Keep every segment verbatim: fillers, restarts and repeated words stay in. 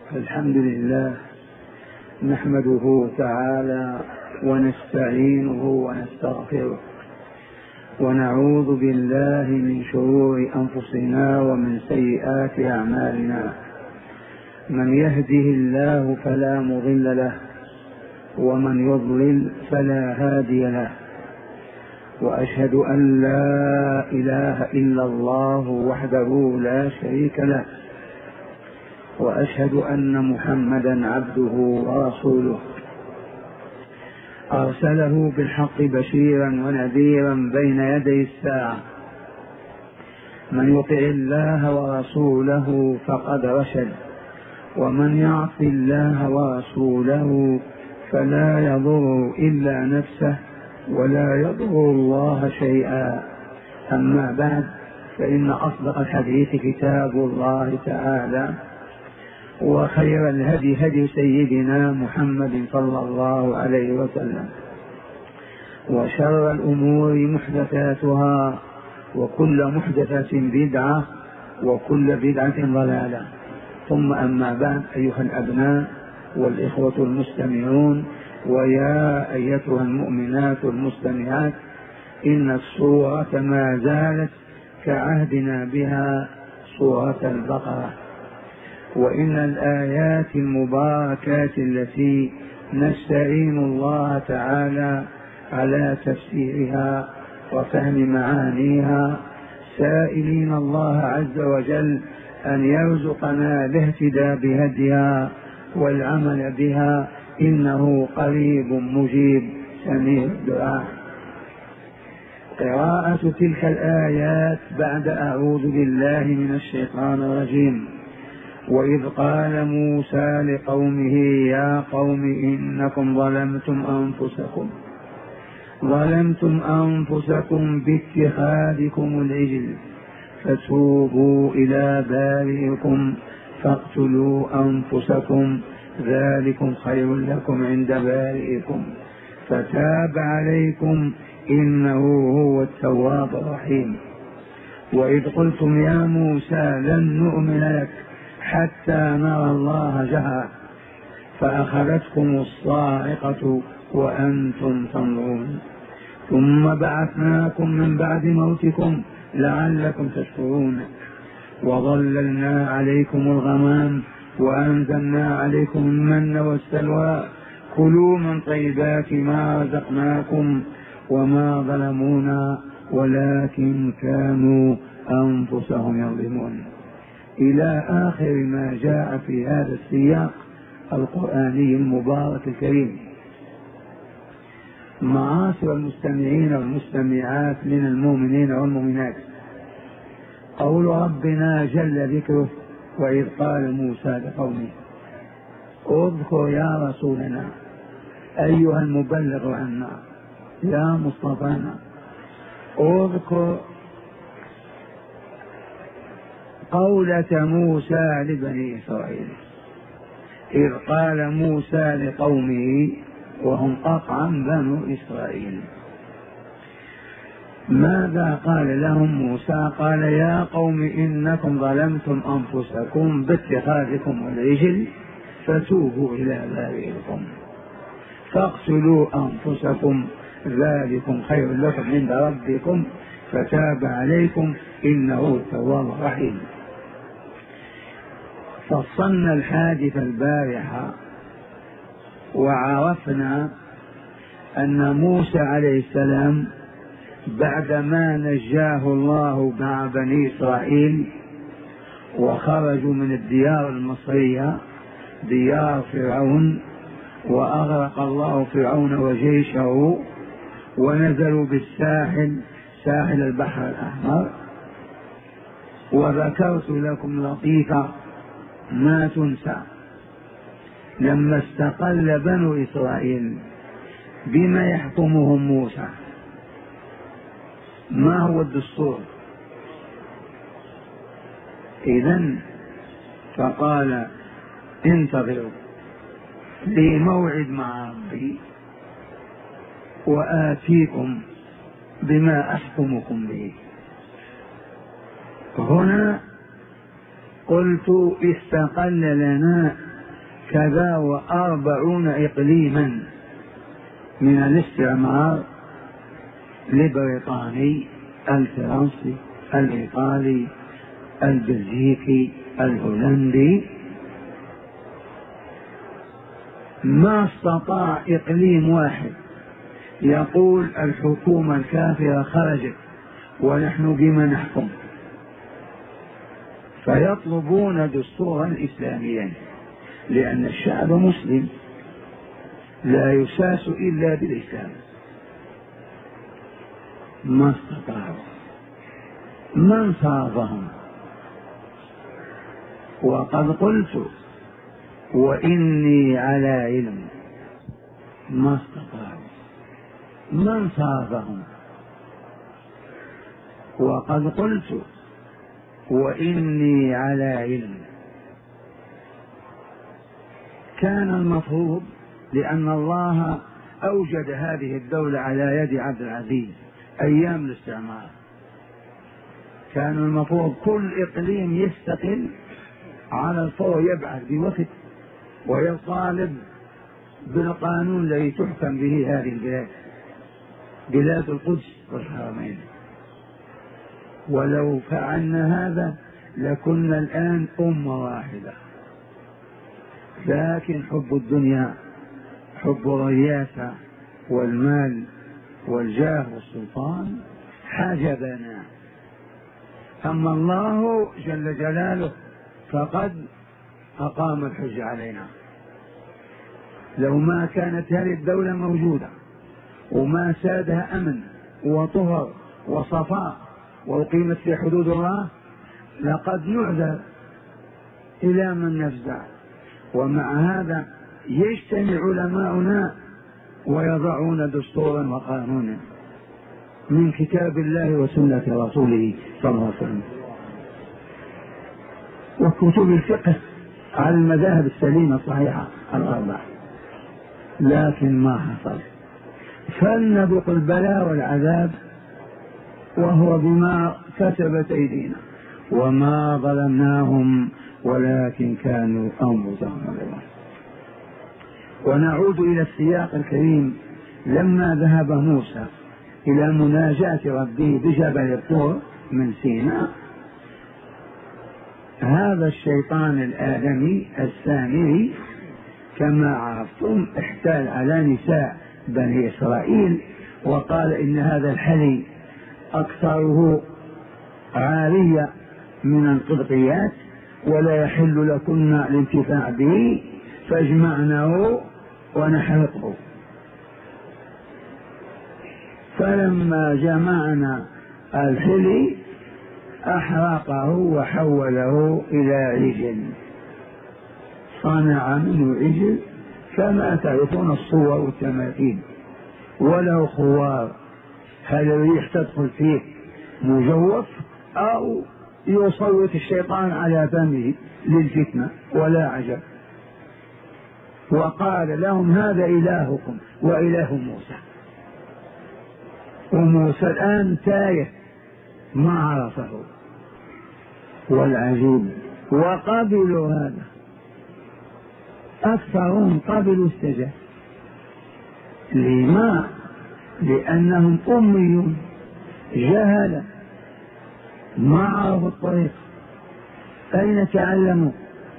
الحمد لله نحمده تعالى ونستعينه ونستغفره ونعوذ بالله من شرور أنفسنا ومن سيئات أعمالنا. من يهده الله فلا مضل له ومن يضلل فلا هادي له، وأشهد أن لا إله إلا الله وحده لا شريك له، وأشهد أن محمدا عبده ورسوله أرسله بالحق بشيرا ونذيرا بين يدي الساعة. من يطع الله ورسوله فقد رشد، ومن يعص الله ورسوله فلا يضر إلا نفسه ولا يضر الله شيئا. أما بعد، فإن أصدق الحديث كتاب الله تعالى، وخير الهدي هدي سيدنا محمد صلى الله عليه وسلم، وشر الأمور محدثاتها، وكل محدثة بدعة، وكل بدعة ضلالة. ثم أما بعد، أيها الأبناء والإخوة المستمعون، ويا أيتها المؤمنات المستمعات، إن السورة ما زالت كعهدنا بها سورة البقرة، وإن الآيات المباركات التي نستعين الله تعالى على تفسيرها وفهم معانيها، سائلين الله عز وجل أن يرزقنا الاهتداء بهديها والعمل بها، إنه قريب مجيب سميع الدعاء. قراءة تلك الآيات بعد أعوذ بالله من الشيطان الرجيم. وإذ قال موسى لقومه يا قوم إنكم ظلمتم أنفسكم ظلمتم أنفسكم باتخاذكم العجل فتوبوا إلى بارئكم فاقتلوا أنفسكم ذلكم خير لكم عند بارئكم فتاب عليكم إنه هو التواب الرحيم. وإذ قلتم يا موسى لن نؤمن لك حتى نرى الله جهرا فأخذتكم الصاعقة وأنتم تنظرون ثم بعثناكم من بعد موتكم لعلكم تشكرون وظللنا عليكم الغمام وأنزلنا عليكم المن والسلوى كلوا من طيبات ما رزقناكم وما ظلمونا ولكن كانوا أنفسهم يظلمون، إلى آخر ما جاء في هذا السياق القرآني المبارك الكريم. معاشر المستمعين والمستمعات من المؤمنين والمؤمنات، قول ربنا جل ذكره وإذ قال موسى لقومه، اذكر يا رسولنا أيها المبلغ عنا يا مصطفانا، اذكر قولة موسى لبني إسرائيل إذ قال موسى لقومه، وهم قطعا بنو إسرائيل. ماذا قال لهم موسى؟ قال يا قوم إنكم ظلمتم أنفسكم باتخاذكم العجل فتوبوا إلى بارئكم فاقتلوا أنفسكم ذلكم خير لكم عند ربكم فتاب عليكم إنه التواب الرحيم. فصلنا الحادث البارحة وعرفنا أن موسى عليه السلام بعدما نجاه الله مع بني إسرائيل وخرجوا من الديار المصرية ديار فرعون، وأغرق الله فرعون وجيشه، ونزلوا بالساحل ساحل البحر الأحمر. وذكرت لكم لطيفة ما تنسى، لما استقل بنو إسرائيل بما يحكمهم موسى، ما هو الدستور؟ إذن فقال انتظروا لي موعد مع ربي وآتيكم بما أحكمكم به. هنا قلت استقل لنا كذا وأربعون إقليما من الاستعمار البريطاني، الفرنسي، الإيطالي، البلجيكي، الهولندي، ما استطاع إقليم واحد يقول الحكومة الكافرة خرجت ونحن بما نحكم، فيطلبون دستورا إسلاميا، لأن الشعب مسلم لا يساس إلا بالإسلام. ما استطاعوا. من صادهم؟ وقد قلت وإني على علم. ما استطاعوا. من صادهم؟ وقد قلت وإني على علم. كان المفروض، لأن الله أوجد هذه الدولة على يد عبد العزيز أيام الاستعمار، كان المفروض كل إقليم يستقل على الفور، يبعث بوقت ويطالب بالقانون الذي تحكم به هذه البلاد، بلاد القدس والحرمين. ولو فعلنا هذا لكنا الآن أمة واحدة، لكن حب الدنيا، حب الرياسة والمال والجاه والسلطان حجبنا. أما الله جل جلاله فقد أقام الحج علينا. لو ما كانت هذه الدولة موجودة وما سادها أمن وطهر وصفاء وأقيمت في حدود الله لقد نعذر إلى من نفزع. ومع هذا يجتمع علماؤنا ويضعون دستورا وقانونا من كتاب الله وسنة رسوله صلى الله عليه وسلم، وكتب الفقه على المذاهب السليمة الصحيحة الأربعة، لكن ما حصل. فلنذق البلاء والعذاب وهو بما كسبت أيدينا، وما ظلمناهم ولكن كانوا أنفسهم يظلمون. ونعود إلى السياق الكريم. لما ذهب موسى إلى مناجاة ربه بجبل الطور من سيناء، هذا الشيطان الآدمي السامري كما عرفتم احتال على نساء بني إسرائيل وقال إن هذا الحلي أكثره عارية من القبطيات ولا يحل لكن الانتفاع به، فاجمعناه ونحرقه. فلما جمعنا الحلي أحرقه وحوله إلى عجل، صنع منه عجل كما تعرفون الصور والتماثيل، وله خوار، هل الريح تدخل فيه مجوف أو يصوت الشيطان على فمه للفتنة ولا عجب. وقال لهم هذا إلهكم وإله موسى. وموسى الآن تايه ما عرفه. والعجيب وقبلوا هذا، أكثرهم قبلوا استجاب. لما؟ لأنهم أميون جهلة ما عرفوا الطريق. أين تعلموا؟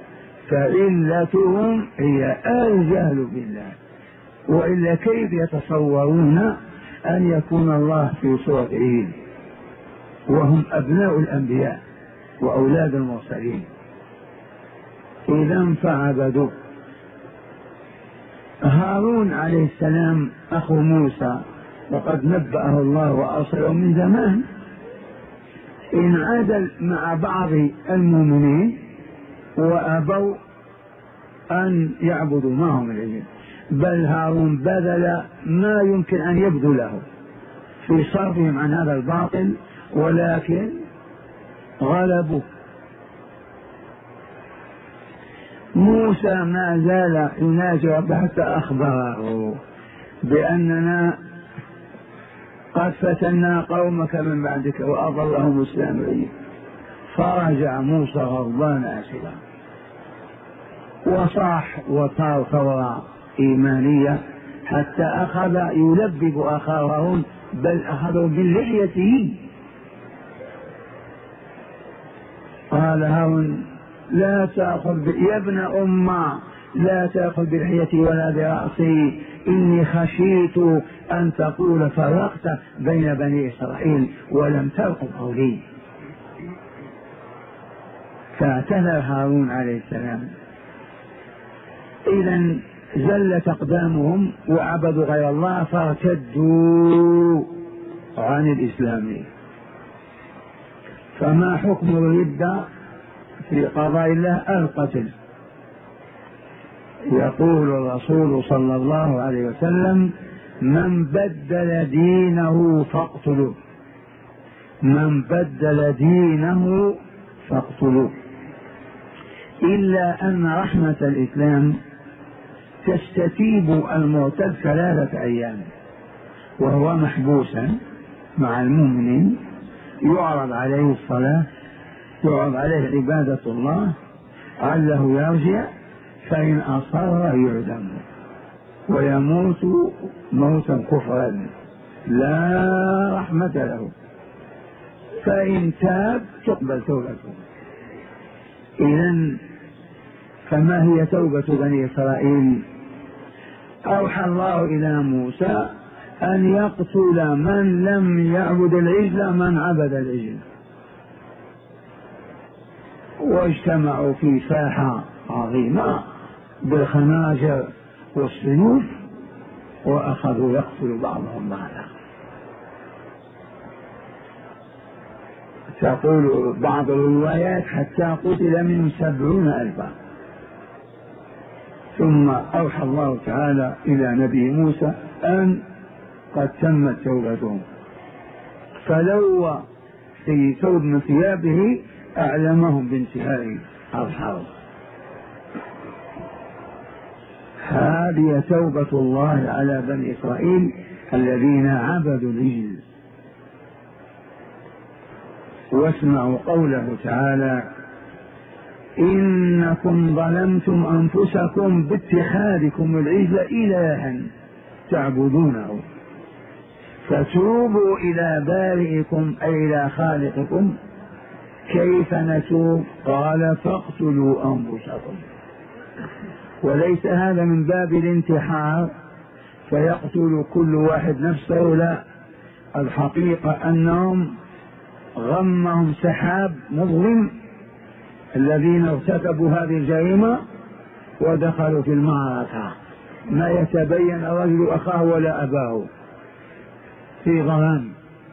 فعلتهم هي الجهل بالله، وإلا كيف يتصورون أن يكون الله في صورة عيد وهم أبناء الأنبياء وأولاد المرسلين؟ إذا فعبدوا. هارون عليه السلام أخو موسى وقد نبأه الله وأرسله من زمان، انعزل مع بعض المؤمنين وأبوا أن يعبدوا معهم العجل، بل هارون بذل ما يمكن أن يبذله في صرفهم عن هذا الباطل، ولكن غلبوا. موسى ما زال يناجي ربه حتى أخبره بأننا قد فتنا قومك من بعدك وأضلهم السامرين. فرجع موسى غضبان آسفا وصاح وصار ثورة إيمانية حتى أخذ يلبب أخاه هارون، بل أخذوا باللحية. قال هارون لا تأخذ يا ابن أمة لا تأخذ بلحيتي ولا برأسي، إني خشيت أن تقول فرقت بين بني إسرائيل ولم ترقب قولي. فاعتذر هارون عليه السلام. إذا زلت أقدامهم وعبدوا غير الله فارتدوا عن الإسلام. فما حكم الردة في قضاء الله؟ القتل. يقول الرسول صلى الله عليه وسلم من بدل دينه فاقتلوه، من بدل دينه فاقتلوه. إلا أن رحمة الإسلام تستتيب المرتد ثلاثة أيام وهو محبوسا مع المؤمنين، يعرض عليه الصلاة، يعرض عليه عبادة الله عله يرجع، فإن أصر يعدم ويموت موتا كفرا لا رحمة له، فإن تاب تقبل توبته. إذن فما هي توبة بني إسرائيل؟ أوحى الله إلى موسى أن يقتل من لم يعبد العجل من عبد العجل، واجتمعوا في ساحة عظيمة بالخناجر والسيوف وأخذوا يقتل بعضهم بعضا. تقول بعض الروايات حتى قتل منهم سبعون ألفا. ثم أوحى الله تعالى إلى نبي موسى أن قد تمت توبتهم، فلو في ثوب من ثيابه أعلمهم بانتهاء الحرب. هذه توبة الله على بني إسرائيل الذين عبدوا العجل. واسمعوا قوله تعالى إنكم ظلمتم أنفسكم باتخاذكم العجل إلها تعبدونه فتوبوا إلى بارئكم أي إلى خالقكم. كيف نتوب؟ قال فاقتلوا أنفسكم. وليس هذا من باب الانتحار فيقتل كل واحد نفسه، لا، الحقيقة أنهم غمهم سحاب مظلم الذين ارتكبوا هذه الجريمة ودخلوا في المعركة، ما يتبين الرجل أخاه ولا أباه في ظلام.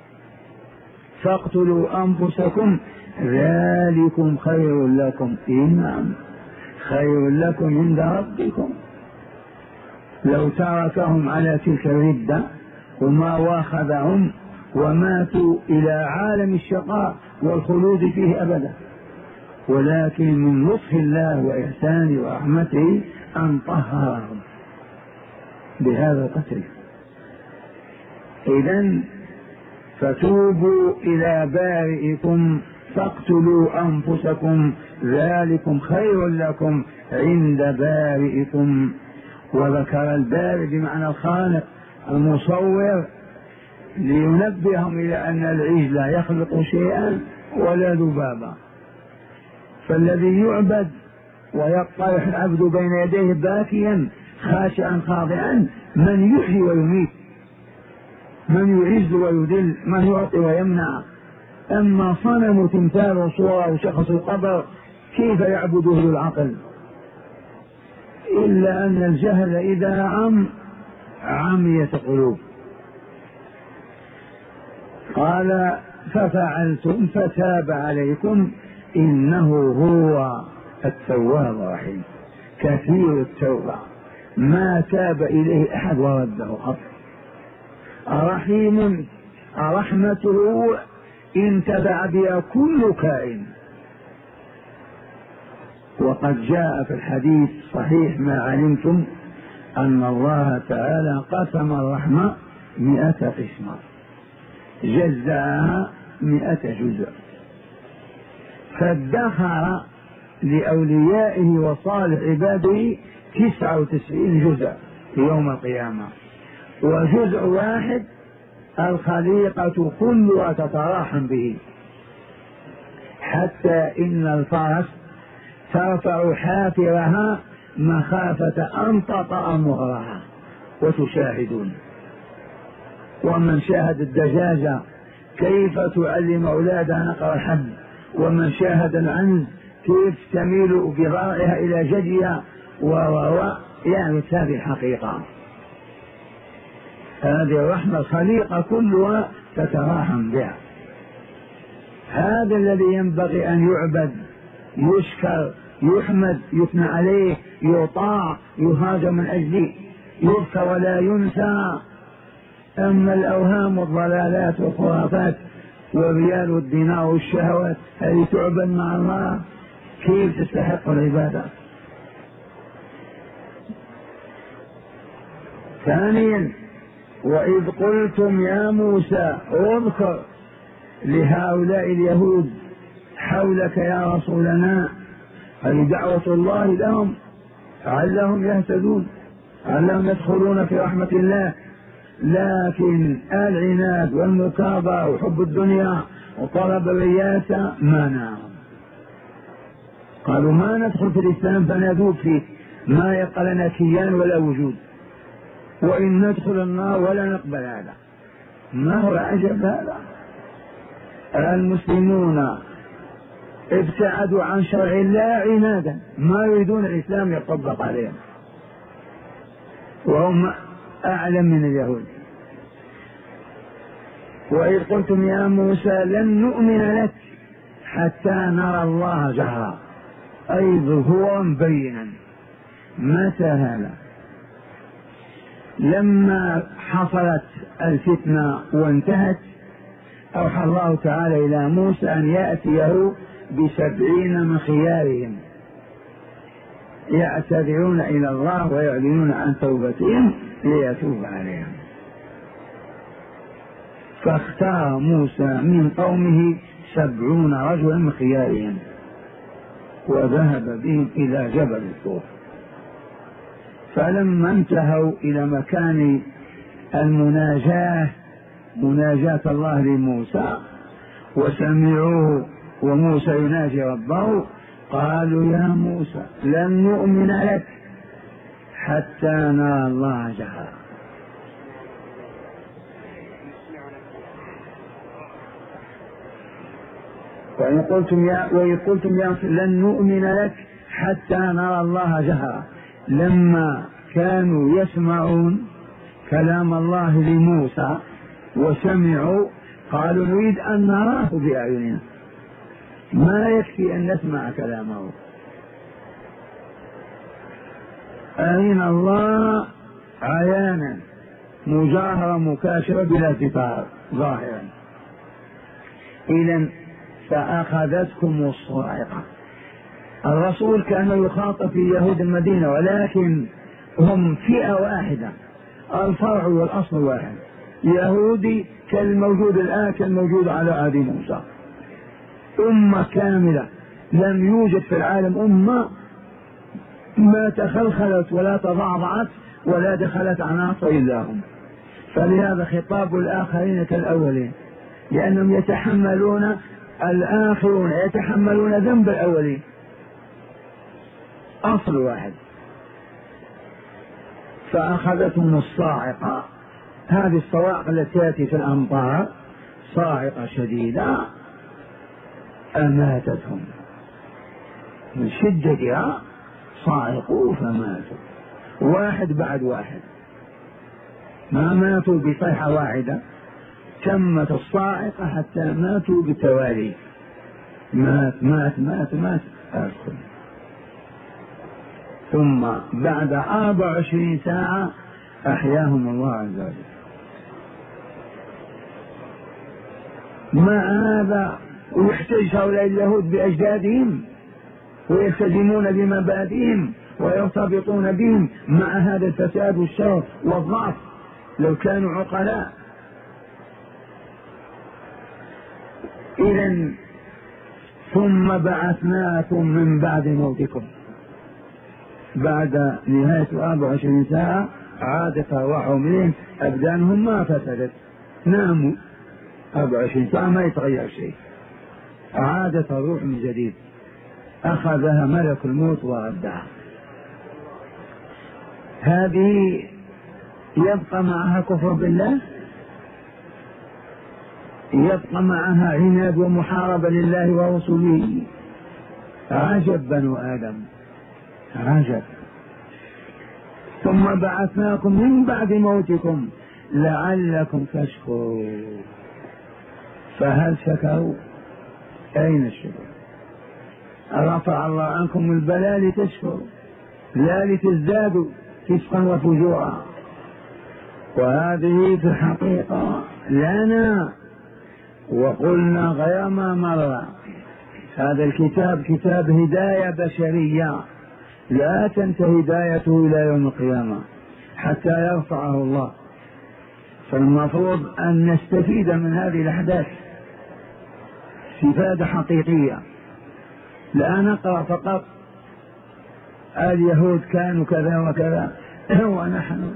فاقتلوا أنفسكم ذلكم خير لكم، إنما خير لكم عند ربكم. لو تركهم على تلك الردة وما واخذهم وماتوا إلى عالم الشقاء والخلود فيه أبدا، ولكن من لطف الله وإحسانه ورحمته أن طهرهم بهذا القتل. إذن فتوبوا إلى بارئكم فاقتلوا أنفسكم ذلكم خير لكم عند بارئكم. وذكر البارئ بمعنى الخالق المصور لينبههم إلى أن العجل لا يخلق شيئا ولا ذبابا، فالذي يعبد ويطرح العبد بين يديه باكيا خاشعا خاضعا من يحيي ويميت، من يعز ويذل، من يعطي ويمنع. أما صنم تمثال وصورة وشخص القبر كيف يعبده العقل؟ إلا أن الجهل إذا عم عميت القلوب. قال ففعلتم فتاب عليكم إنه هو التواب الرحيم، كثير التوبة ما تاب إليه أحد ورده قط. رحيم رحمته انتفع بها كل كائن. وقد جاء في الحديث صحيح ما علمتم أن الله تعالى قسم الرحمة مئة قسمة جزاها مئة جزء، فادخر لأوليائه وصالح عباده تسعة وتسعين جزء في يوم القيامة، وجزء واحد الخليقة كلها تتراحم به، حتى إن الفرس ترفع حافرها مخافة أن تطأ مهرها وتشاهدون. ومن شاهد الدجاجة كيف تعلم أولادها نقر الحب، ومن شاهد العنز كيف تميل بضرعها إلى جدها، و يعرف هذه الحقيقة. هذه الرحمة الخليقة كلها تتراحم بها. هذا الذي ينبغي أن يعبد، يشكر، يحمد، يثنى عليه، يطاع، يهاجم من أجله، يذكر ولا ينسى. أما الأوهام والضلالات والخرافات والريال والدينار والشهوات هذه تعبد مع الله، كيف تستحق العبادة؟ ثانيا، وإذ قلتم يا موسى، اذكر لهؤلاء اليهود حولك يا رسولنا، هذه دعوة الله لهم علهم يهتدون، علهم يدخلون في رحمة الله. لكن العناد والمكابرة وحب الدنيا وطلب الرياسة مانعهم، قالوا ما ندخل في الإسلام فنذوب فيه، ما يبقى لنا كيان ولا وجود، وإن ندخل النار ولا نقبل هذا. ما هو عجب هذا؟ المسلمون ابتعدوا عن شرع الله عنادا، ما يريدون الإسلام يطبق عليهم، وهم أعلم من اليهود. وإذ قلتم يا موسى لن نؤمن لك حتى نرى الله جهرا، أي ظهورا بينا. متى هذا؟ لما حصلت الفتنة وانتهت، أوحى الله تعالى إلى موسى أن يأتيه بسبعين من خيارهم يعتذرون إلى الله ويعلنون عن توبتهم ليتوب عليهم. فاختار موسى من قومه سبعون رجلا من خيارهم وذهب بهم إلى جبل الطور. فلما انتهوا إلى مكان المناجاة، مناجاة الله لموسى، وسمعوه وموسى يناجي ربه، قالوا يا موسى لن نؤمن لك حتى نرى الله جهرا. وإن قلتم يا وإن قلتم يا لن نؤمن لك حتى نرى الله جهرا، لما كانوا يسمعون كلام الله لموسى وسمعوا قالوا نريد أن نراه بأعيننا، ما يكفي أن نسمع كلامه. أرنا الله عيانا مجاهرة مكاشفة بلا ستار ظاهرا. إذن فأخذتكم الصاعقة. الرسول كان يخاطب في يهود المدينة، ولكن هم فئة واحدة، الفرع والأصل واحد، يهودي كالموجود الآن كالموجود على عهد موسى، أمة كاملة. لم يوجد في العالم أمة ما تخلخلت ولا تضعضعت ولا دخلت عناصر إلا هم. فلهذا خطاب الآخرين كالأولين، لأنهم يتحملون، الآخرون يتحملون ذنب الأولين، أصل واحد. فأخذتهم الصاعقة، هذه الصواعق التي تأتي في الأمطار، صاعقة شديدة أماتتهم من شدتها، صاعقوا فماتوا واحد بعد واحد، ما ماتوا بصيحة واحدة، تمت الصاعقة حتى ماتوا بالتوالي، مات مات مات مات أدخل. ثم بعد أربع وعشرين ساعة أحياهم الله عز وجل. مع هذا ويحتج هؤلاء اليهود بأجدادهم ويلتزمون بمبادئهم ويرتبطون بهم مع هذا الفساد والشر والضعف لو كانوا عقلاء. إذن ثم بعثناكم من بعد موتكم، بعد نهاية أربع وعشرين ساعة عادت أرواحهم إليهم، أبدانهم ما فسدت، ناموا أربع وعشرين ساعة ما يتغير شيء، عادت الروح من جديد، أخذها ملك الموت وردها. هذه يبقى معها كفر بالله، يبقى معها عناد ومحاربة لله ورسوله. عجب بنو آدم، عجب. ثم بعثناكم من بعد موتكم لعلكم تشكرون، فهل شكروا؟ أين الشكر؟ رفع الله عنكم البلاء لتشكروا لا لتزدادوا فسقا وفجورا. وهذه في الحقيقة لنا، وقلنا غير ما مر، هذا الكتاب كتاب هداية بشرية لا تنتهي هدايته إلى يوم القيامة حتى يرفعه الله. فالمفروض أن نستفيد من هذه الأحداث استفادة حقيقية، لا نقرأ فقط اليهود كانوا كذا وكذا ونحن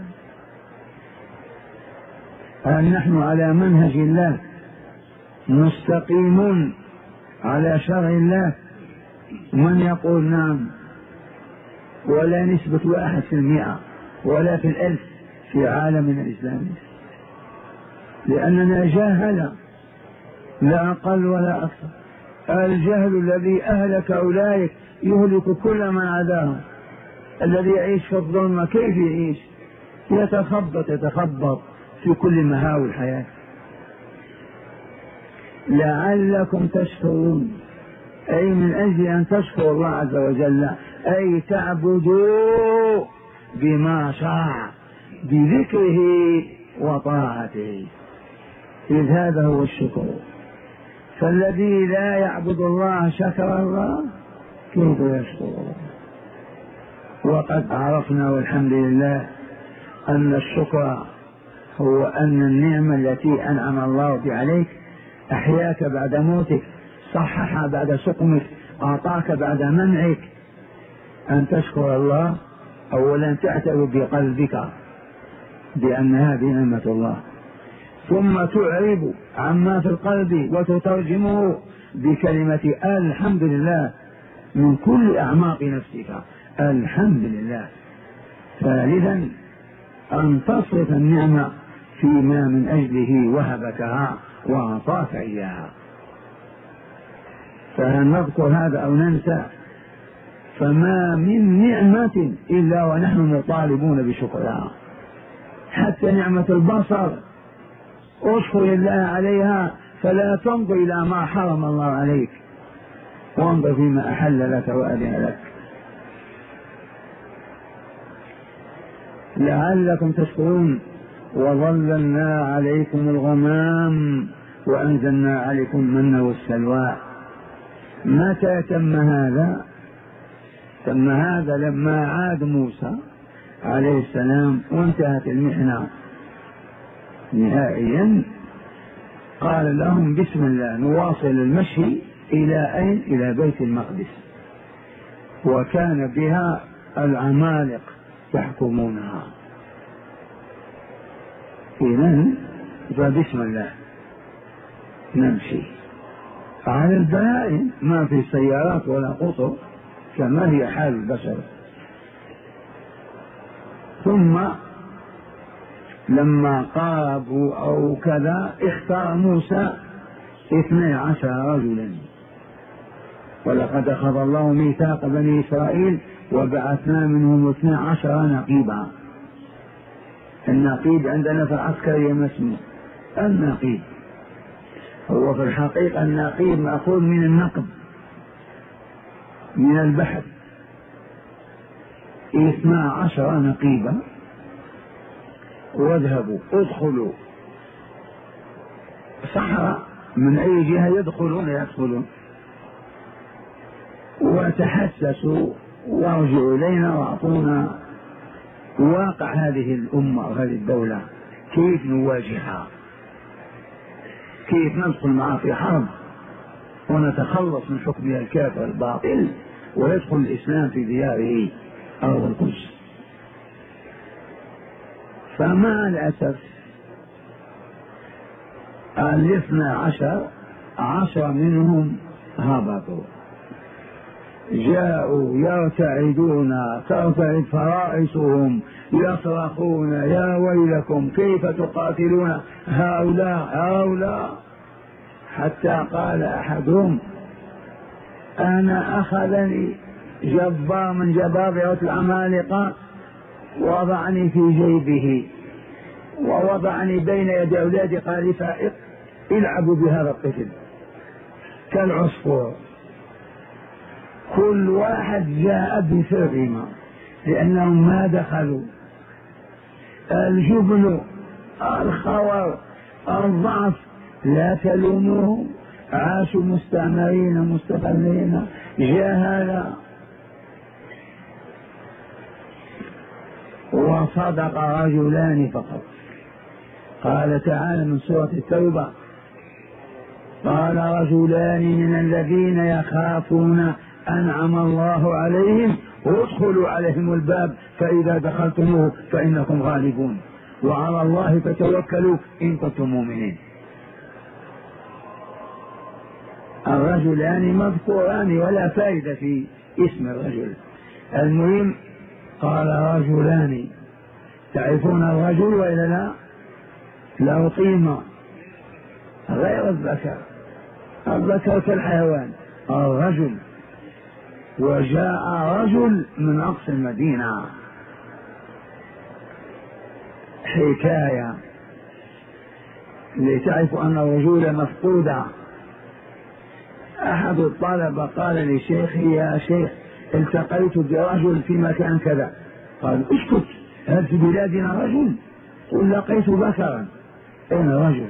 هل نحن على منهج الله مستقيمون على شرع الله؟ من يقول نعم؟ ولا نسبة واحد في المئة ولا في الألف في عالمنا الإسلامي، لأننا جاهلة لا أقل ولا أكثر. الجهل الذي أهلك أولئك يهلك كل من عداهم. الذي يعيش في الظلمة كيف يعيش؟ يتخبط يتخبط في كل مهاوي الحياة. لعلكم تشكرون، أي من أجل أن تشكروا الله عز وجل، أي تعبدوا بما شرع بذكره وطاعته، إذ هذا هو الشكر. فالذي لا يعبد الله شكر الله، كيف يشكر الله؟ وقد عرفنا والحمد لله أن الشكر هو أن النعمة التي أنعم الله بها عليك، أحياك بعد موتك، صحح بعد سقمك، أعطاك بعد منعك، أن تشكر الله. أولا تعترف بقلبك بأن هذه نعمة الله، ثم تعرب عما في القلب وتترجمه بكلمة الحمد لله من كل أعماق نفسك، الحمد لله. ثالثا أن تصرف النعمة فيما من أجله وهبكها وأعطاك إياها. فهل نذكر هذا أو ننسى؟ فما من نعمة إلا ونحن مطالبون بشكرها. حتى نعمة البصر اشكر الله عليها، فلا تنظر إلى ما حرم الله عليك، وانظر فيما أحل لك وأذن لك. لعلكم تشكرون. وظللنا عليكم الغمام وأنزلنا عليكم المن والسلوى. متى تم هذا؟ تم هذا لما عاد موسى عليه السلام وانتهت المحنة نهائيا، قال لهم بسم الله نواصل المشي إلى أين؟ إلى بيت المقدس، وكان بها العمالقة يحكمونها. إذن فبسم الله نمشي على البهائم، ما في سيارات ولا قطر كما هي حال البشر. ثم لما قاربوا أو كذا اختار موسى اثني عشر رجلا، ولقد أخذ الله ميثاق بني إسرائيل وبعثنا منهم اثني عشر نقيبا. النقيب عندنا في العسكرية ما اسمه النقيب، هو في الحقيقة النقيب مأخوذ من النقب، من البحث. اثنى عشر نقيبا، واذهبوا ادخلوا صحراء من أي جهة يدخلون يدخلون، وتحسسوا وارجعوا إلينا واعطونا واقع هذه الأمة وهذه الدولة، كيف نواجهها، كيف ندخل معها في حرب ونتخلص من حكم الكافر الباطل ويدخل الإسلام في دياره أرض القدس. فمع الأسف الاثنى عشر عشر منهم هبطوا، جاءوا يرتعدون ترتعد فرائصهم يصرخون يا ويلكم كيف تقاتلون هؤلاء هؤلاء، حتى قال أحدهم أنا أخذني جبار من جبابرة العمالقة وضعني في جيبه ووضعني بين يدي أولادي، قال فائق العبوا بهذا الطفل كالعصفور. كل واحد جاء بسرهما لأنهم ما دخلوا. الجبن الخور الضعف لا تلوموهم، عاشوا مستعمرين مستقلين جهلا. وصدق رجلان فقط. قال تعالى من سورة التوبة قال رجلان من الذين يخافون أنعم الله عليهم وادخلوا عليهم الباب فإذا دخلتموه فإنكم غالبون وعلى الله فتوكلوا إن كنتم مؤمنين. الرجلان مذكوران ولا فائدة في اسم الرجل. المهم قال رجلان. تعرفون الرجل وإلا لا؟ له قيمة غير الذكر، الذكر كالحيوان الرجل. وجاء رجل من أقصى المدينة، حكاية لتعرفوا أن الرجول مفقودة. أحد الطلبة قال لشيخي يا شيخ التقيت برجل في مكان كذا. قال اسكت، هل في بلادنا رجل؟ قل لقيت ذكرا. أين رجل؟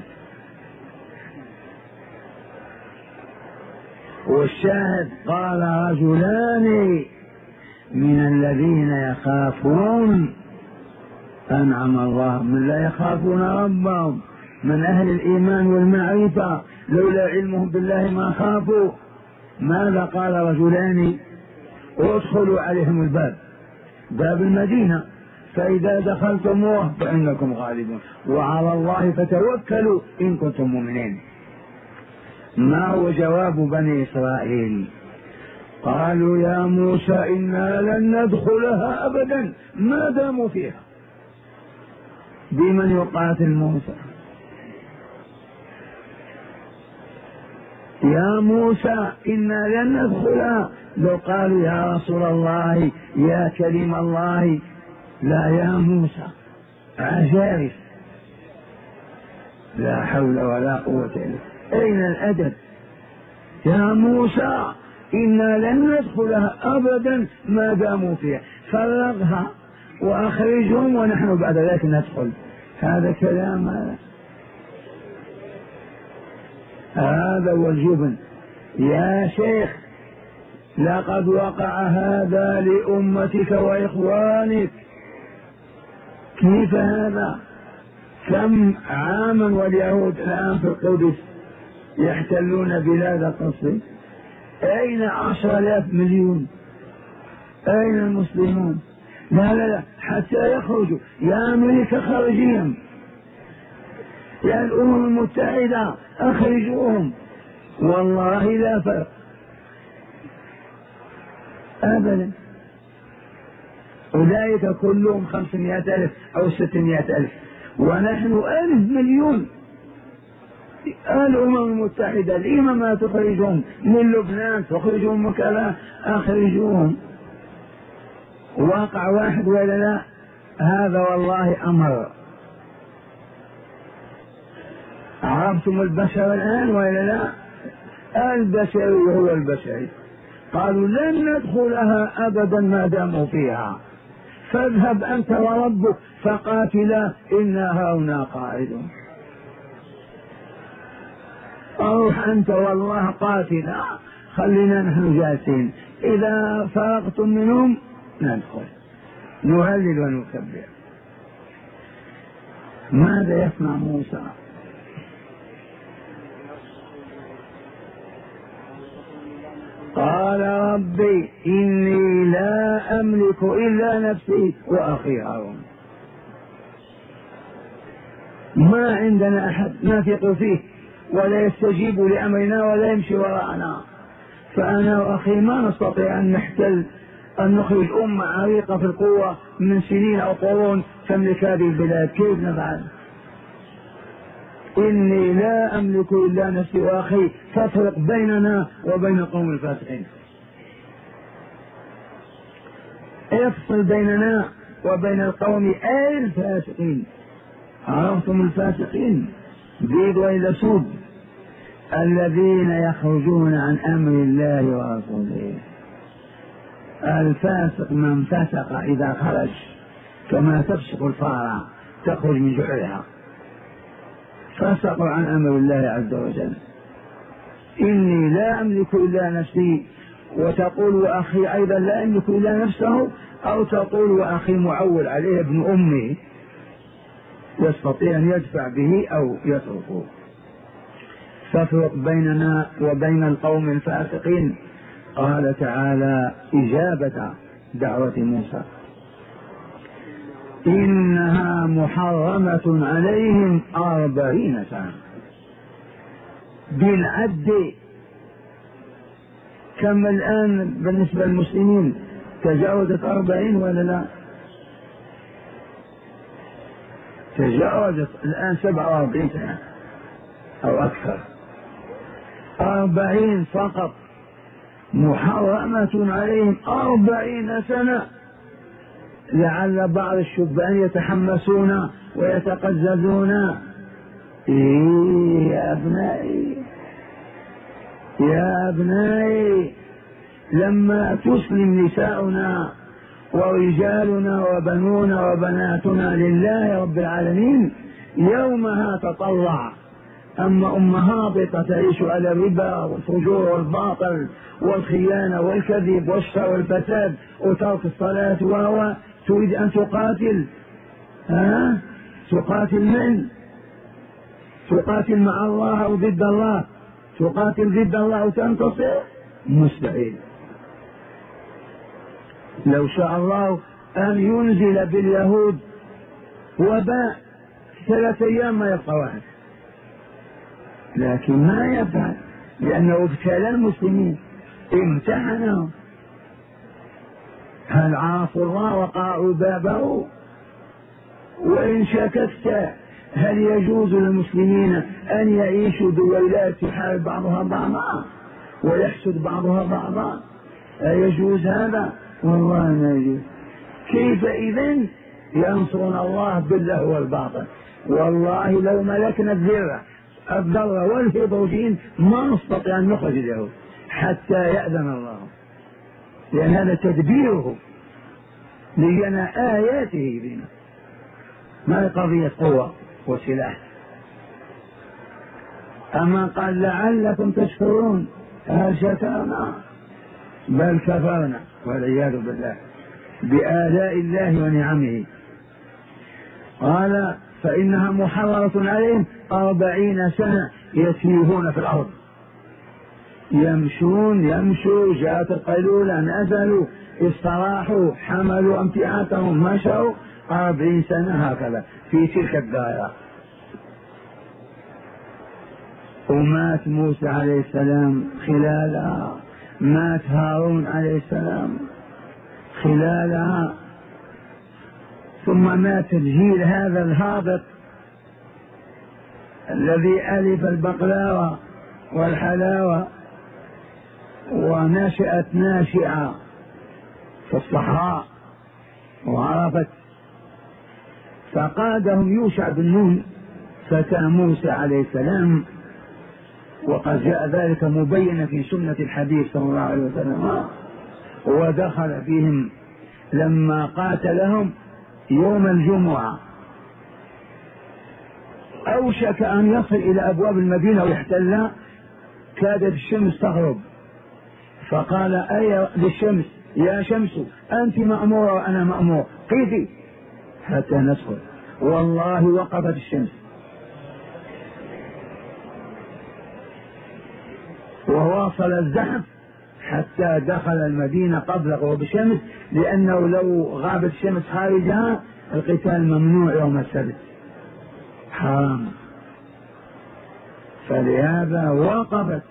والشاهد قال رجلان من الذين يخافون أنعم الله، من لا يخافون ربهم، من أهل الإيمان والمعرفة لولا علمهم بالله ما خافوا. ماذا قال رجلان؟ ادخلوا عليهم الباب، باب المدينة، فإذا دخلتموه فإنكم غالبون وعلى الله فتوكلوا إن كنتم مؤمنين. ما هو جواب بني إسرائيل؟ قالوا يا موسى إنا لن ندخلها أبدا ما داموا فيها. بمن يقاتل موسى؟ يا موسى إنا لن ندخلها. لو قالوا يا رسول الله يا كريم الله، لا يا موسى عجائز. لا حول ولا قوة إلا بالله. أين الأدب؟ يا موسى إنا لن ندخلها أبدا ما داموا فيها، فرغها وأخرجهم ونحن بعد ذلك ندخل. هذا كلام هذا هذا هو الجبن. يا شيخ لقد وقع هذا لأمتك وإخوانك. كيف هذا؟ كم عاما واليهود الآن في القدس يحتلون بلاد القدس. أين عشر آلاف مليون؟ أين المسلمون؟ لا لا لا حتى يخرجوا. يا أمريكا خرجيهم، يا الأمم المتحدة أخرجوهم. والله لا فرق أبدا. أولئك كلهم خمسمائة ألف أو ستمائة ألف ونحن ألف مليون. الأمم المتحدة لما ما تخرجهم من لبنان؟ تخرجهم من كذا، أخرجوهم. واقع واحد ولا لا؟ هذا والله أمر. عرفتم البشر الآن ولا لا؟ البشري هو البشري. قالوا لن ندخلها أبدا ما داموا فيها، فاذهب أنت وربك فقاتلا إنا هاهنا قاعدون. أروح أنت والله قاتلا، خلينا نحن جالسين، إذا فرغتم منهم ندخل نهلل ونكبر. ماذا يصنع موسى؟ قال ربي إني لا أملك إلا نفسي وأخي هارون، ما عندنا أحد نثق فيه ولا يستجيب لأمرنا ولا يمشي وراءنا، فأنا وأخي ما نستطيع أن نحتل أن نخرج أمة عريقة في القوة من سنين أو قرون تملك هذه البلاد، كيف نفعل؟ إني لا أملك إلا نفسي وأخي فافرق بيننا وبين القوم الفاسقين، افصل بيننا وبين القوم الفاسقين. عرفتم الفاسقين؟ بيض وإلى سود، الذين يخرجون عن أمر الله ورسوله. الفاسق من فسق إذا خرج كما تفسق الفارة تخرج من جحرها، فسقوا عن أمر الله عز وجل. إني لا أملك إلا نفسي، وتقول وأخي أيضا لا يملك إلا نفسه، أو تقول وأخي معول عليه ابن أمي يستطيع أن يدفع به أو يتركه. فافرق بيننا وبين القوم الفاسقين. قال تعالى إجابة دعوة موسى إنها محرمة عليهم أربعين سنة. بالعد كم الآن بالنسبة للمسلمين؟ تجاوزت أربعين ولا لا؟ تجاوزت الآن سبعة وأربعين سنة أو أكثر. أربعين فقط محرمة عليهم أربعين سنة. لعل بعض الشبان يتحمسون ويتقززون. إيه يا أبنائي يا أبنائي، لما تسلم نساؤنا ورجالنا وبنونا وبناتنا لله رب العالمين يومها تطلع. أما أم هابطة تعيش على الربا والفجور والباطل والخيانة والكذب والشر والفساد وترك الصلاة وهو تريد أن تقاتل، ها؟ تقاتل من؟ تقاتل مع الله أو ضد الله؟ تقاتل ضد الله وتنتصر؟ مستحيل. لو شاء الله أن ينزل باليهود وباء ثلاثة أيام ما يبقى واحد، لكن ما يفعل، لأنه ابتلى المسلمين امتحنهم. هل عرفوا الله وقعوا بابه؟ وإن شككت هل يجوز للمسلمين أن يعيشوا دويلات تحارب بعضها بعضا ويحسد بعضها بعضا؟ أيجوز هذا؟ والله ما يجوز. كيف إذن ينصرون الله بالله والباطل؟ والله لو ملكنا الذرة الذرة والهيدروجين ما نستطيع أن نخرج اليهود حتى يأذن الله، لأن هذا تدبيره لنا آياته بنا، ما هي قضية قوة وسلاح. أما قال لعلكم تشكرون، هل شكرنا؟ بل كفرنا والعياذ بالله بآلاء الله ونعمه. قال فإنها محررة عليهم أربعين سنة يسيرون في الأرض، يمشون يمشوا، جاءت القيلولة نزلوا استراحوا حملوا أمتعتهم مشوا أربعين سنة هكذا في تلك الدائرة. ومات موسى عليه السلام خلالها، مات هارون عليه السلام خلالها، ثم مات الجيل هذا الهابط الذي ألف البقلاوة والحلاوة، ونشأت ناشئة في الصحراء وعرفت، فقادهم يوشع بن نون فتى موسى عليه السلام، وقد جاء ذلك مبينا في سنة الحبيب صلى الله عليه وسلم. ودخل فيهم لما قاتلهم يوم الجمعة، أوشك أن يصل إلى أبواب المدينة ويحتلها، كادت الشمس تغرب، فقال أي للشمس يا شمس أنت مأمورة وأنا مأمور، قيدي حتى ندخل. والله وقفت الشمس، وواصل الزحف حتى دخل المدينة قبل غروب الشمس، لأنه لو غابت الشمس خارجها القتال ممنوع يوم السبت، حرام. فلهذا وقفت.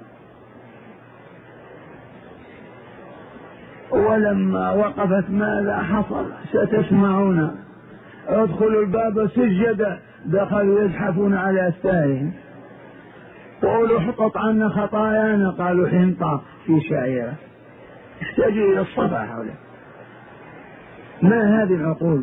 ولما وقفت ماذا حصل؟ ستسمعون. ادخلوا الباب سجدا، دخلوا يزحفون على أستارهم. قولوا حطت عنا خطايانا، قالوا حنطة في شعيرة. احتاجوا إلى الصفا حوله. ما هذه العقول؟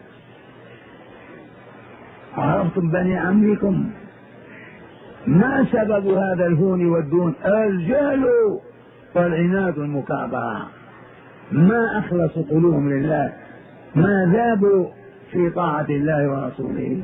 عرفتم بني عمكم؟ ما سبب هذا الهون والدون؟ الجهل والعناد والمكابرة. ما أخلصوا قلوبهم لله، ما ذابوا في طاعة الله ورسوله.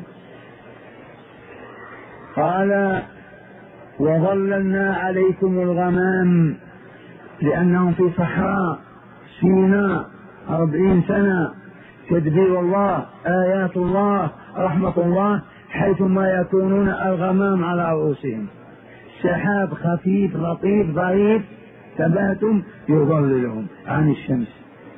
قال وظللنا عليكم الغمام، لأنهم في صحراء سيناء أربعين سنة، تدبير الله، آيات الله، رحمة الله، حيثما يكونون الغمام على رؤوسهم، سحاب خفيف لطيف ضعيف ثباتهم يظللهم عن الشمس.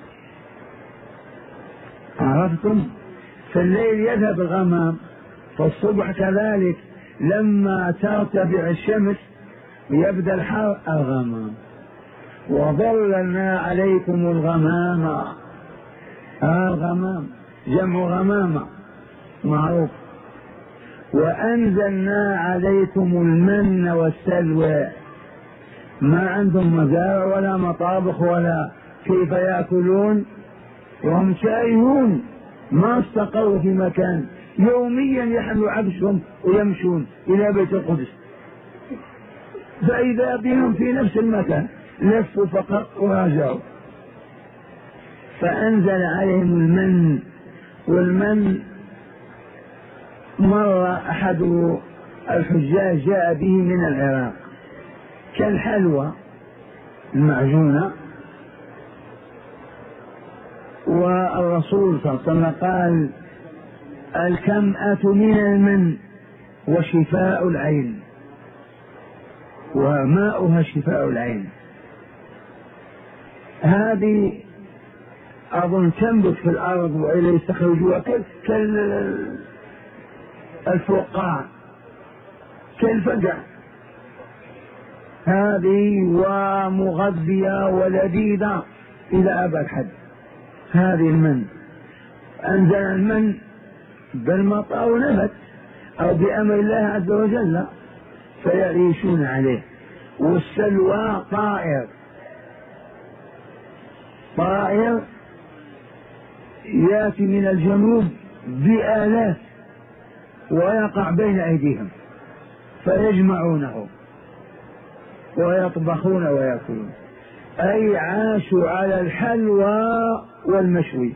عرفتم؟ في الليل يذهب الغمام، فالصبح كذلك لما ترتفع الشمس يبدأ الحر الغمام. وظللنا عليكم الغمام، الغمام جمع غمامة معروف. وأنزلنا عليكم المن والسلوى، ما عندهم مزارع ولا مطابخ ولا كيف يأكلون، وهم شايهون ما استقروا في مكان، يوميا يحملوا عبشهم ويمشون إلى بيت القدس، فإذا بهم في نفس المكان لفوا فقط وراجعوا. فأنزل عليهم المن، والمن مر أحد الحجاج جاء به من العراق كالحلوى المعجونة، والرسول صلى الله عليه وسلم قال الكمأة من المن وشفاء العين، وماؤها شفاء العين. هذه أظن تنبت في الأرض وإلى يستخرجوها كالفقاع كالفقع، هذه ومغذية ولذيذة إلى أبد الحد. هذه المن، أنزل المن بالمطر أو نبت أو بأمر الله عز وجل فيعيشون عليه. والسلوى طائر، طائر يأتي من الجنوب بآلاف ويقع بين أيديهم فيجمعونه ويطبخون ويأكلون، أي عاشوا على الحلوى والمشوي.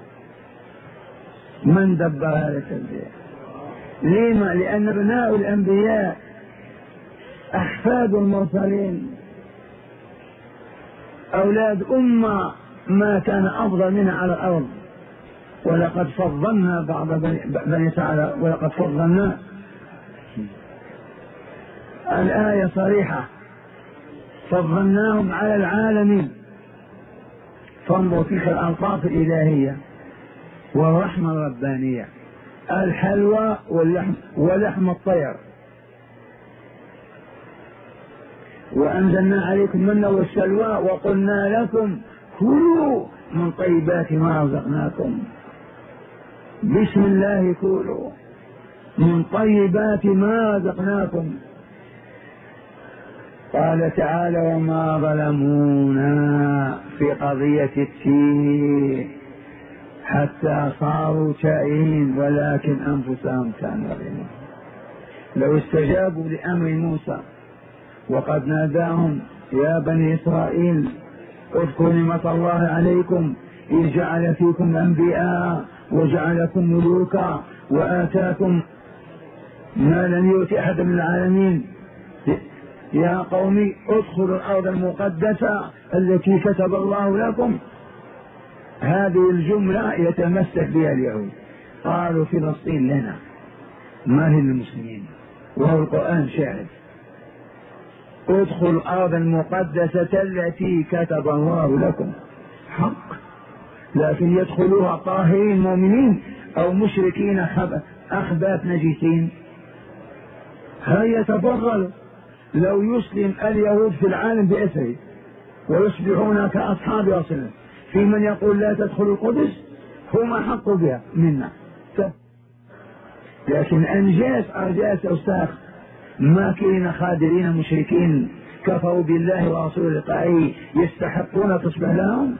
من دبر هذا التدبير؟ لما؟ لأن ابناء الأنبياء أحفاد المرسلين أولاد أمة ما كان أفضل منها على الأرض. ولقد فضلنا بعض بني تعالى، ولقد فضلنا، الآية صريحة، فضلناهم على العالمين. فانظر فيك الألطاف الإلهية والرحمة الربانية، الحلوى واللحم ولحم الطير. وأنزلنا عليكم من والسلوى وقلنا لكم كلوا من طيبات ما رزقناكم، بسم الله كلوا من طيبات ما رزقناكم. قال تعالى وما ظلمونا في قضية التيه حتى صاروا تائهين، ولكن أنفسهم كانوا يظلمون. لو استجابوا لأمر موسى وقد ناداهم يا بني إسرائيل اذكروا نعمة الله عليكم إذ جعل فيكم أنبياء وجعلكم ملوكا وآتاكم ما لم يؤت أحد من العالمين، يا قوم ادخلوا الأرض المقدسة التي كتب الله لكم. هذه الجملة يتمسك بها اليهود، قالوا فلسطين لنا ما هي للمسلمين، وهو القرآن شاهد. ادخلوا الأرض المقدسة التي كتب الله لكم، حق، لكن يدخلوها طاهرين مؤمنين أو مشركين أخبات نجسين. هيا يتفضلوا. لو يسلم اليهود في العالم بأسره ويصبحون كأصحاب أصل، في من يقول لا تدخل القدس، هم أحق بها منا. لكن أنجاس أرجاس أوساخ ماكرين خادرين مشركين كفروا بالله ورسوله لقائه يستحقون تصبح لهم.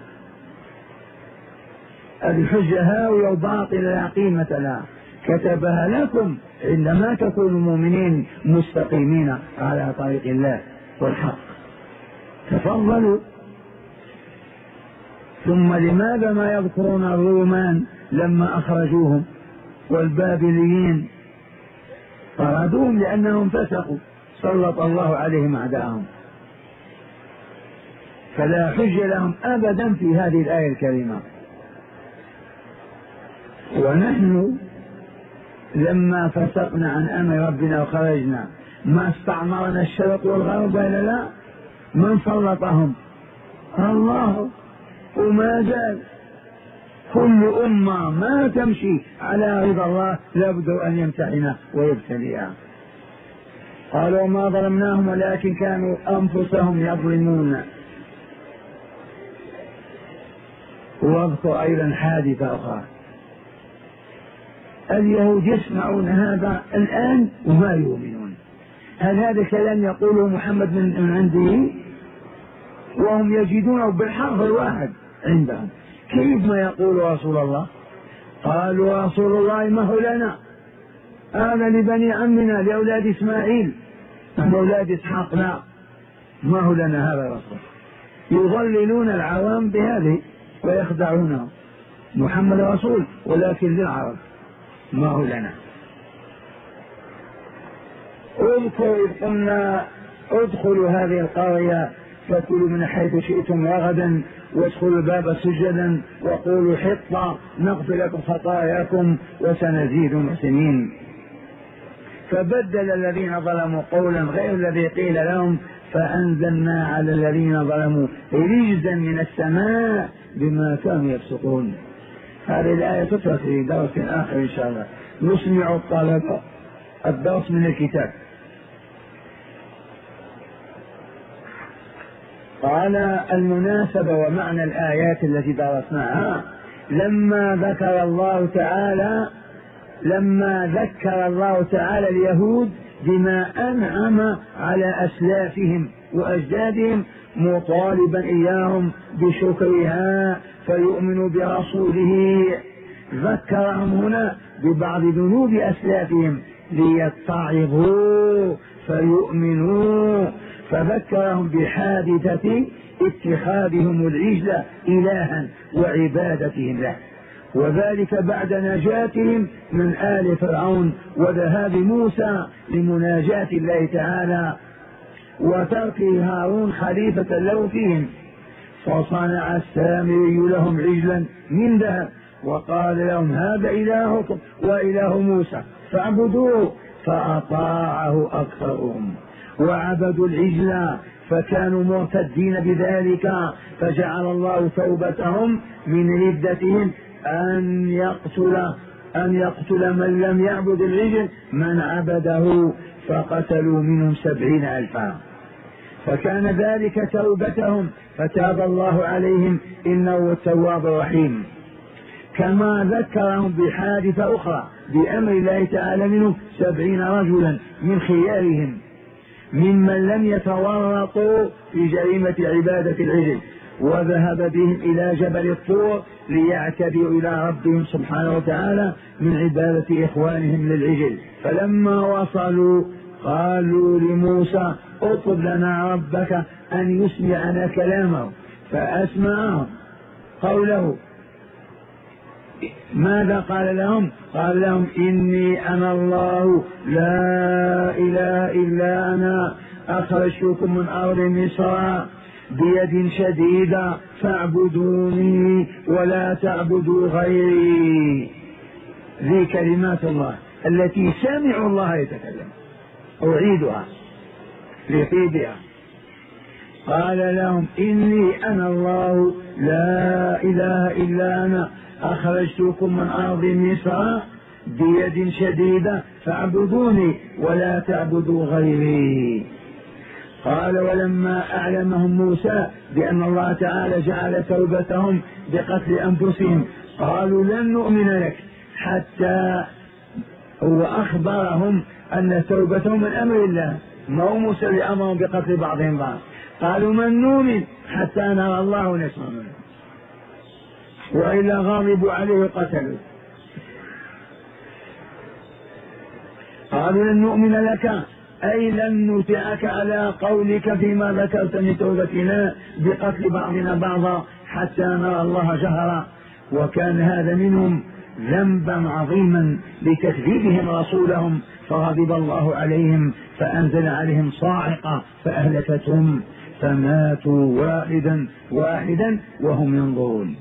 الحجة هاوية وباطلة لا قيمة لها، كتبها لكم عندما تكونوا مؤمنين مستقيمين على طريق الله والحق. تفضلوا. ثم لماذا ما يذكرون الرومان لما أخرجوهم والبابليين؟ طردوهم لأنهم فسقوا، سلط الله عليهم أعداءهم، فلا حجة لهم أبدا في هذه الآية الكريمة. ونحن لما فسقنا عن أمر ربنا وخرجنا ما استعمرنا الشرق والغرب ولا لا؟ من سلطهم؟ الله. وما زال كل أمة ما تمشي على رضا الله لابد أن يمتحنها ويبتليها. قالوا ما ظلمناهم ولكن كانوا أنفسهم يظلمون. واذكر أيضا حادثة أخرى، اليهود يسمعون هذا الآن وما يؤمنون. هل هذا كلام يقوله محمد من عنده؟ وهم يجدونه بالحرف الواحد عندهم. كيف ما يقول رسول الله؟ قالوا رسول الله ما هو لنا، أنا لبني عمنا لأولاد إسماعيل، نحن أولاد إسحاق، لا ما هو لنا هذا الرسول. يضللون العوام بهذه ويخدعونه. محمد رسول ولكن للعرب، ما هو لنا. اذكر إذ قلنا ادخلوا هذه القرية فكلوا من حيث شئتم رغدا وادخلوا الباب سجدا وقولوا حطة نغفر لكم خطاياكم وسنزيد المحسنين. فبدل الذين ظلموا قولا غير الذي قيل لهم فأنزلنا على الذين ظلموا رجزا من السماء بما كانوا يفسقون. هذه الآية تترك في درس آخر إن شاء الله، نسمع الطلبة الدرس من الكتاب. قال المناسبة ومعنى الآيات التي درسناها لما ذكر الله تعالى لما ذكر الله تعالى اليهود بما أنعم على أسلافهم وأجدادهم مطالبا إياهم بشكرها فيؤمنوا برسوله، ذكرهم هنا ببعض ذنوب أسلافهم ليتعظوا فيؤمنوا، فذكرهم بحادثة اتخاذهم العجل إلها وعبادتهم له، وذلك بعد نجاتهم من آل فرعون وذهاب موسى لمناجاة الله تعالى وترك هارون خليفة له فيهم. فصنع السامري لهم عجلا من ذهب وقال لهم هذا إلهكم وإله موسى فاعبدوه، فأطاعه أكثرهم وعبدوا العجل فكانوا مرتدين بذلك، فجعل الله توبتهم من ردتهم أن يقتل أن يقتل من لم يعبد العجل من عبده، فقتلوا منهم سبعين ألفا، فكان ذلك توبتهم فتاب الله عليهم إنه التواب الرحيم. كما ذكرهم بحادثة أخرى بأمر الله تعالى منهم سبعين رجلا من خيارهم ممن لم يتورطوا في جريمة عبادة العجل، وذهب بهم إلى جبل الطور ليعتذروا إلى ربهم سبحانه وتعالى من عبادة إخوانهم للعجل. فلما وصلوا قالوا لموسى اطلب لنا ربك أن يسمعنا كلامه، فأسمعهم قوله. ماذا قال لهم؟ قال لهم إني أنا الله لا إله إلا أنا أخرجتكم من أرض مصر بيد شديدة فاعبدوني ولا تعبدوا غيري. ذي كلمات الله التي سمعوا الله يتكلم، أعيدها لطيبها قال لهم إني أنا الله لا إله إلا أنا أخرجتكم من أرض مصر بيد شديدة فاعبدوني ولا تعبدوا غيري. قال ولما أعلمهم موسى بأن الله تعالى جعل توبتهم بقتل أنفسهم قالوا لن نؤمن لك حتى، هو أخبرهم أن توبتهم من أمر الله، ما هو موسى اللي أمرهم بقتل بعضهم بعض. قالوا من نؤمن حتى نرى الله ونسمع منه وإلا غاضبوا عليه وقتلوا. قالوا لن نؤمن لك أي لن نطيعك على قولك فيما ذكرت من توبتنا بقتل بعضنا بعضا حتى نرى الله جهرا. وكان هذا منهم ذنبا عظيما لتكذيبهم رسولهم، فغضب الله عليهم فأنزل عليهم صاعقة فأهلكتهم فماتوا واحدا واحدا وهم ينظرون.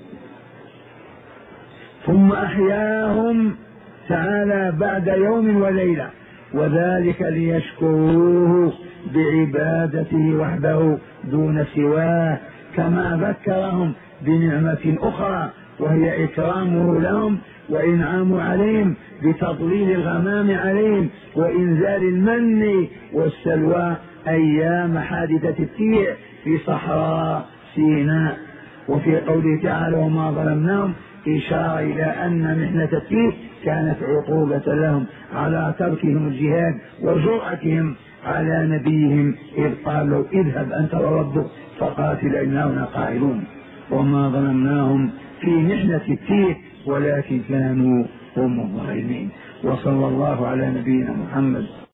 ثم أحياهم تعالى بعد يوم وليلة، وذلك ليشكروه بعبادته وحده دون سواه، كما ذكرهم بنعمة أخرى وهي إكرامه لهم وإنعام عليهم بتضليل الغمام عليهم وإنزال المن والسلوى أيام حادثة التيه في صحراء سيناء. وفي قوله تعالى وما ظلمناهم إشارة إلى أن محنة التيه كانت عقوبة لهم على تركهم الجهاد وجرأتهم على نبيهم إذ قالوا اذهب أنت وربك فقاتل إننا قائلون. وما ظلمناهم في محنة التيه ولكن كانوا هم الظالمين. وصلى الله على نبينا محمد.